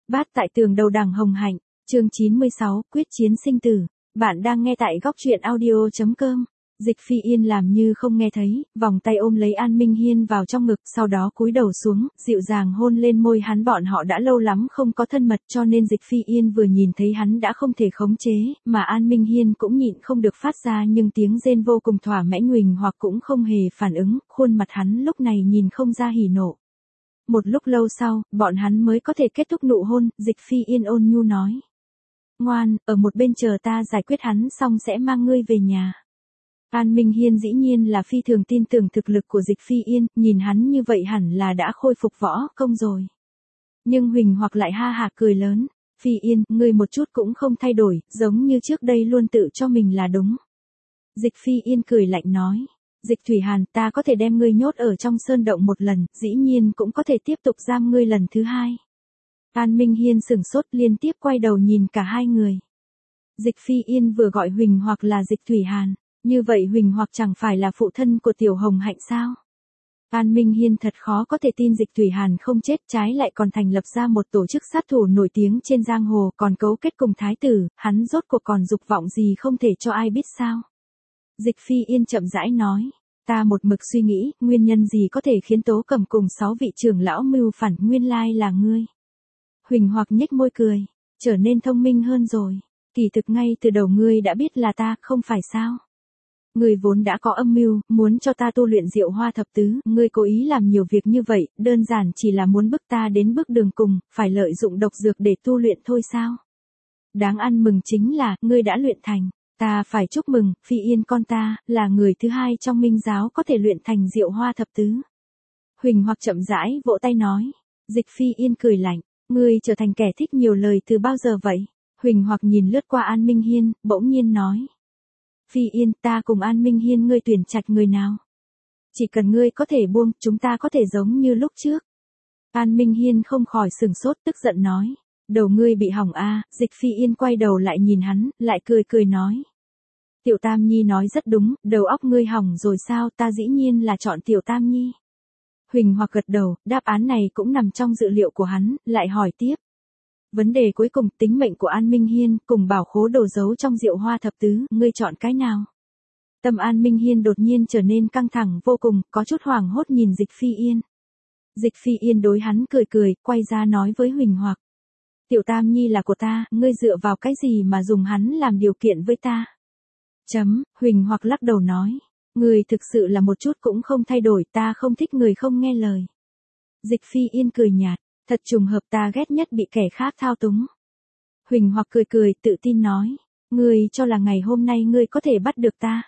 Bát tại tường đầu đằng hồng hạnh, chương 96, quyết chiến sinh tử. Bạn đang nghe tại góc truyện audio.com. Dịch Phi Yên làm như không nghe thấy, vòng tay ôm lấy An Minh Hiên vào trong ngực, sau đó cúi đầu xuống, dịu dàng hôn lên môi hắn. Bọn họ đã lâu lắm không có thân mật, cho nên Dịch Phi Yên vừa nhìn thấy hắn đã không thể khống chế, mà An Minh Hiên cũng nhịn không được phát ra nhưng tiếng rên vô cùng thỏa mãn. Huỳnh Hoặc cũng không hề phản ứng, khuôn mặt hắn lúc này nhìn không ra hỉ nộ. Một lúc lâu sau, bọn hắn mới có thể kết thúc nụ hôn. Dịch Phi Yên ôn nhu nói: ngoan, ở một bên chờ ta giải quyết hắn xong sẽ mang ngươi về nhà. An Minh Hiên dĩ nhiên là phi thường tin tưởng thực lực của Dịch Phi Yên, nhìn hắn như vậy hẳn là đã khôi phục võ công rồi. Nhưng Huỳnh Hoặc lại ha hả cười lớn: Phi Yên, ngươi một chút cũng không thay đổi, giống như trước đây luôn tự cho mình là đúng. Dịch Phi Yên cười lạnh nói: Dịch Thủy Hàn, ta có thể đem ngươi nhốt ở trong sơn động một lần, dĩ nhiên cũng có thể tiếp tục giam ngươi lần thứ hai. An Minh Hiên sửng sốt, liên tiếp quay đầu nhìn cả hai người. Dịch Phi Yên vừa gọi Huỳnh Hoặc là Dịch Thủy Hàn, như vậy Huỳnh Hoặc chẳng phải là phụ thân của Tiểu Hồng Hạnh sao? An Minh Hiên thật khó có thể tin Dịch Thủy Hàn không chết, trái lại còn thành lập ra một tổ chức sát thủ nổi tiếng trên giang hồ, còn cấu kết cùng thái tử, hắn rốt cuộc còn dục vọng gì không thể cho ai biết sao? Dịch Phi Yên chậm rãi nói: ta một mực suy nghĩ, nguyên nhân gì có thể khiến Tố Cầm cùng 6 vị trưởng lão mưu phản, nguyên lai là ngươi. Huỳnh Hoặc nhếch môi cười: trở nên thông minh hơn rồi. Kỳ thực ngay từ đầu ngươi đã biết là ta, không phải sao? Ngươi vốn đã có âm mưu, muốn cho ta tu luyện Diệu Hoa thập tứ, ngươi cố ý làm nhiều việc như vậy, đơn giản chỉ là muốn bức ta đến bước đường cùng, phải lợi dụng độc dược để tu luyện thôi sao? Đáng ăn mừng chính là, ngươi đã luyện thành. Ta phải chúc mừng, Phi Yên con ta, là người thứ hai trong Minh giáo có thể luyện thành Diệu Hoa thập tứ. Huỳnh Hoặc chậm rãi vỗ tay nói. Dịch Phi Yên cười lạnh: ngươi trở thành kẻ thích nhiều lời từ bao giờ vậy? Huỳnh Hoặc nhìn lướt qua An Minh Hiên, bỗng nhiên nói: Phi Yên, ta cùng An Minh Hiên ngươi tuyển trạch người nào? Chỉ cần ngươi có thể buông, chúng ta có thể giống như lúc trước. An Minh Hiên không khỏi sửng sốt, tức giận nói: đầu ngươi bị hỏng a. Dịch Phi Yên quay đầu lại nhìn hắn, lại cười cười nói: Tiểu Tam Nhi nói rất đúng, đầu óc ngươi hỏng rồi sao? Ta dĩ nhiên là chọn Tiểu Tam Nhi. Huỳnh Hoặc gật đầu, đáp án này cũng nằm trong dự liệu của hắn, lại hỏi tiếp: vấn đề cuối cùng, tính mệnh của An Minh Hiên cùng bảo khố đồ giấu trong Diệu Hoa thập tứ, ngươi chọn cái nào? Tâm An Minh Hiên đột nhiên trở nên căng thẳng vô cùng, có chút hoảng hốt nhìn Dịch Phi Yên. Dịch Phi Yên đối hắn cười cười, quay ra nói với Huỳnh Hoặc: Tiểu Tam Nhi là của ta, ngươi dựa vào cái gì mà dùng hắn làm điều kiện với ta? Huỳnh Hoặc lắc đầu nói: ngươi thực sự là một chút cũng không thay đổi, ta không thích người không nghe lời. Dịch Phi Yên cười nhạt: thật trùng hợp, ta ghét nhất bị kẻ khác thao túng. Huỳnh Hoặc cười cười, tự tin nói: ngươi cho là ngày hôm nay ngươi có thể bắt được ta?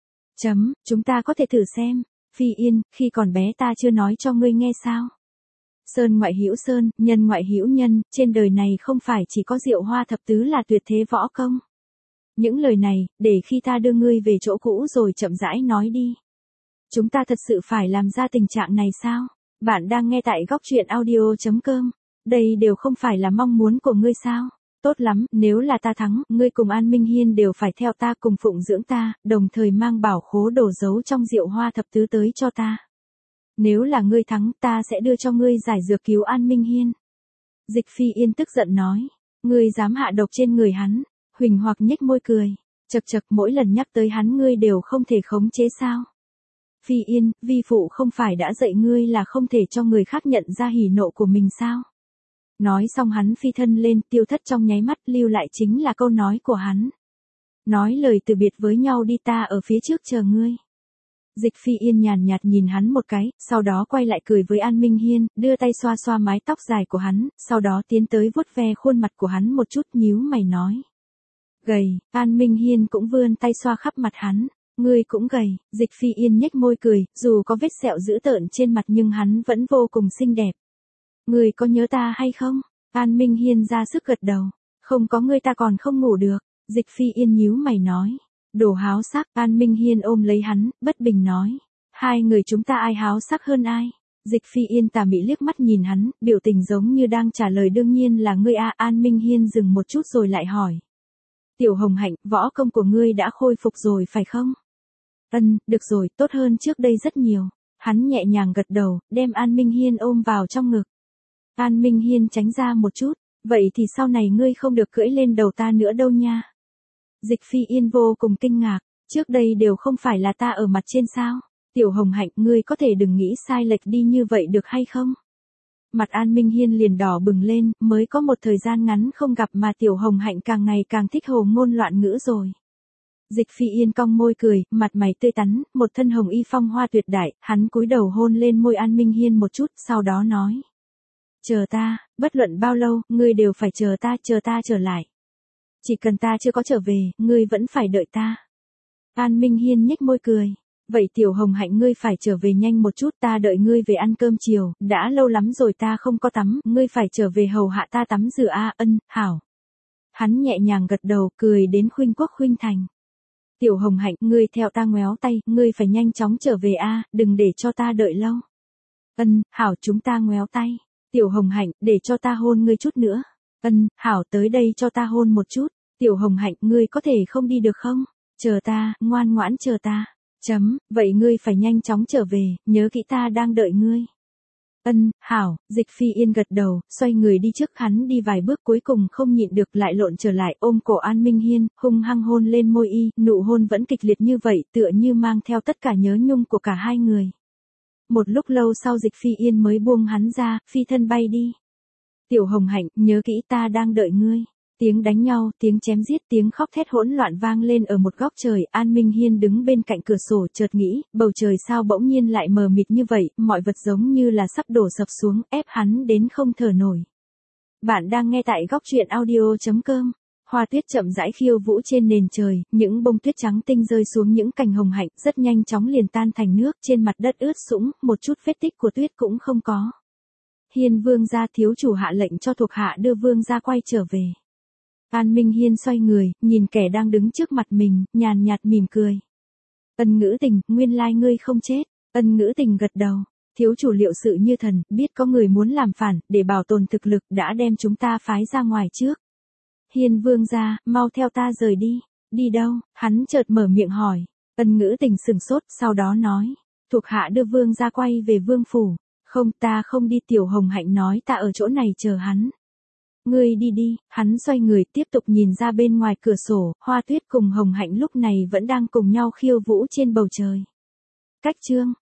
Chúng ta có thể thử xem. Phi Yên, khi còn bé ta chưa nói cho ngươi nghe sao? Sơn ngoại hữu sơn, nhân ngoại hữu nhân, trên đời này không phải chỉ có Diệu Hoa thập tứ là tuyệt thế võ công. Những lời này, để khi ta đưa ngươi về chỗ cũ rồi chậm rãi nói đi. Chúng ta thật sự phải làm ra tình trạng này sao? Bạn đang nghe tại góc truyện audio.com. Đây đều không phải là mong muốn của ngươi sao? Tốt lắm, nếu là ta thắng, ngươi cùng An Minh Hiên đều phải theo ta cùng phụng dưỡng ta, đồng thời mang bảo khố đồ giấu trong Diệu Hoa thập tứ tới cho ta. Nếu là ngươi thắng, ta sẽ đưa cho ngươi giải dược cứu An Minh Hiên. Dịch Phi Yên tức giận nói: ngươi dám hạ độc trên người hắn? Huỳnh Hoặc nhếch môi cười: chậc chậc, mỗi lần nhắc tới hắn ngươi đều không thể khống chế sao? Phi Yên, vi phụ không phải đã dạy ngươi là không thể cho người khác nhận ra hỉ nộ của mình sao? Nói xong hắn phi thân lên, tiêu thất trong nháy mắt, lưu lại chính là câu nói của hắn. Nói lời từ biệt với nhau đi, ta ở phía trước chờ ngươi. Dịch Phi Yên nhàn nhạt nhìn hắn một cái, sau đó quay lại cười với An Minh Hiên, đưa tay xoa xoa mái tóc dài của hắn, sau đó tiến tới vuốt ve khuôn mặt của hắn một chút, nhíu mày nói: gầy. An Minh Hiên cũng vươn tay xoa khắp mặt hắn: ngươi cũng gầy. Dịch Phi Yên nhếch môi cười, dù có vết sẹo dữ tợn trên mặt nhưng hắn vẫn vô cùng xinh đẹp. Ngươi có nhớ ta hay không? An Minh Hiên ra sức gật đầu: không có ngươi ta còn không ngủ được. Dịch Phi Yên nhíu mày nói: đồ háo sắc. An Minh Hiên ôm lấy hắn, bất bình nói: hai người chúng ta ai háo sắc hơn ai? Dịch Phi Yên tà mị liếc mắt nhìn hắn, biểu tình giống như đang trả lời: đương nhiên là ngươi a. An Minh Hiên dừng một chút rồi lại hỏi: Tiểu Hồng Hạnh, võ công của ngươi đã khôi phục rồi phải không? Được rồi, tốt hơn trước đây rất nhiều. Hắn nhẹ nhàng gật đầu, đem An Minh Hiên ôm vào trong ngực. An Minh Hiên tránh ra một chút, Vậy thì sau này ngươi không được cưỡi lên đầu ta nữa đâu nha. Dịch Phi Yên vô cùng kinh ngạc, trước đây đều không phải là ta ở mặt trên sao? Tiểu Hồng Hạnh, ngươi có thể đừng nghĩ sai lệch đi như vậy được hay không? Mặt An Minh Hiên liền đỏ bừng lên, mới có một thời gian ngắn không gặp mà Tiểu Hồng Hạnh càng ngày càng thích hồ ngôn loạn ngữ rồi. Dịch Phi Yên cong môi cười, mặt mày tươi tắn, một thân hồng y phong hoa tuyệt đại, hắn cúi đầu hôn lên môi An Minh Hiên một chút, sau đó nói. Chờ ta, bất luận bao lâu, ngươi đều phải chờ ta trở lại. Chỉ cần ta chưa có trở về, ngươi vẫn phải đợi ta. An Minh Hiên nhếch môi cười. Vậy Tiểu Hồng Hạnh ngươi phải trở về nhanh một chút, ta đợi ngươi về ăn cơm chiều, đã lâu lắm rồi ta không có tắm, ngươi phải trở về hầu hạ ta tắm rửa ân, hảo. Hắn nhẹ nhàng gật đầu, cười đến khuynh quốc khuynh thành. Tiểu Hồng Hạnh, ngươi theo ta ngoéo tay, ngươi phải nhanh chóng trở về đừng để cho ta đợi lâu. Hảo, chúng ta ngoéo tay. Tiểu Hồng Hạnh, để cho ta hôn ngươi chút nữa. Hảo, tới đây cho ta hôn một chút. Tiểu Hồng Hạnh, ngươi có thể không đi được không? Chờ ta, ngoan ngoãn chờ ta. Vậy ngươi phải nhanh chóng trở về, nhớ kỹ ta đang đợi ngươi. Hảo, Dịch Phi Yên gật đầu, xoay người đi trước, hắn đi vài bước cuối cùng không nhịn được lại lộn trở lại ôm cổ An Minh Hiên, hung hăng hôn lên môi y, nụ hôn vẫn kịch liệt như vậy, tựa như mang theo tất cả nhớ nhung của cả hai người. Một lúc lâu sau Dịch Phi Yên mới buông hắn ra, phi thân bay đi. Tiểu Hồng Hạnh, nhớ kỹ ta đang đợi ngươi. Tiếng đánh nhau, tiếng chém giết, tiếng khóc thét hỗn loạn vang lên ở một góc trời, An Minh Hiên đứng bên cạnh cửa sổ chợt nghĩ, bầu trời sao bỗng nhiên lại mờ mịt như vậy, mọi vật giống như là sắp đổ sập xuống, ép hắn đến không thở nổi. Bạn đang nghe tại góc truyện audio.com. Hoa tuyết chậm rãi khiêu vũ trên nền trời, những bông tuyết trắng tinh rơi xuống những cành hồng hạnh, rất nhanh chóng liền tan thành nước, trên mặt đất ướt sũng, một chút vết tích của tuyết cũng không có. Hiên vương gia, thiếu chủ hạ lệnh cho thuộc hạ đưa vương gia quay trở về. An Minh Hiên xoay người, nhìn kẻ đang đứng trước mặt mình, nhàn nhạt mỉm cười. Ân Ngữ Tình, nguyên lai ngươi không chết. Ân Ngữ Tình gật đầu. Thiếu chủ liệu sự như thần, biết có người muốn làm phản, để bảo tồn thực lực, đã đem chúng ta phái ra ngoài trước. Hiên vương gia, mau theo ta rời đi. Đi đâu? Hắn chợt mở miệng hỏi. Ân Ngữ Tình sửng sốt, sau đó nói. Thuộc hạ đưa vương gia quay về vương phủ. Không, ta không đi. Tiểu Hồng Hạnh nói, ta ở chỗ này chờ hắn. Ngươi đi đi. Hắn xoay người tiếp tục nhìn ra bên ngoài cửa sổ, Hoa Tuyết cùng Hồng Hạnh lúc này vẫn đang cùng nhau khiêu vũ trên bầu trời. Cách chương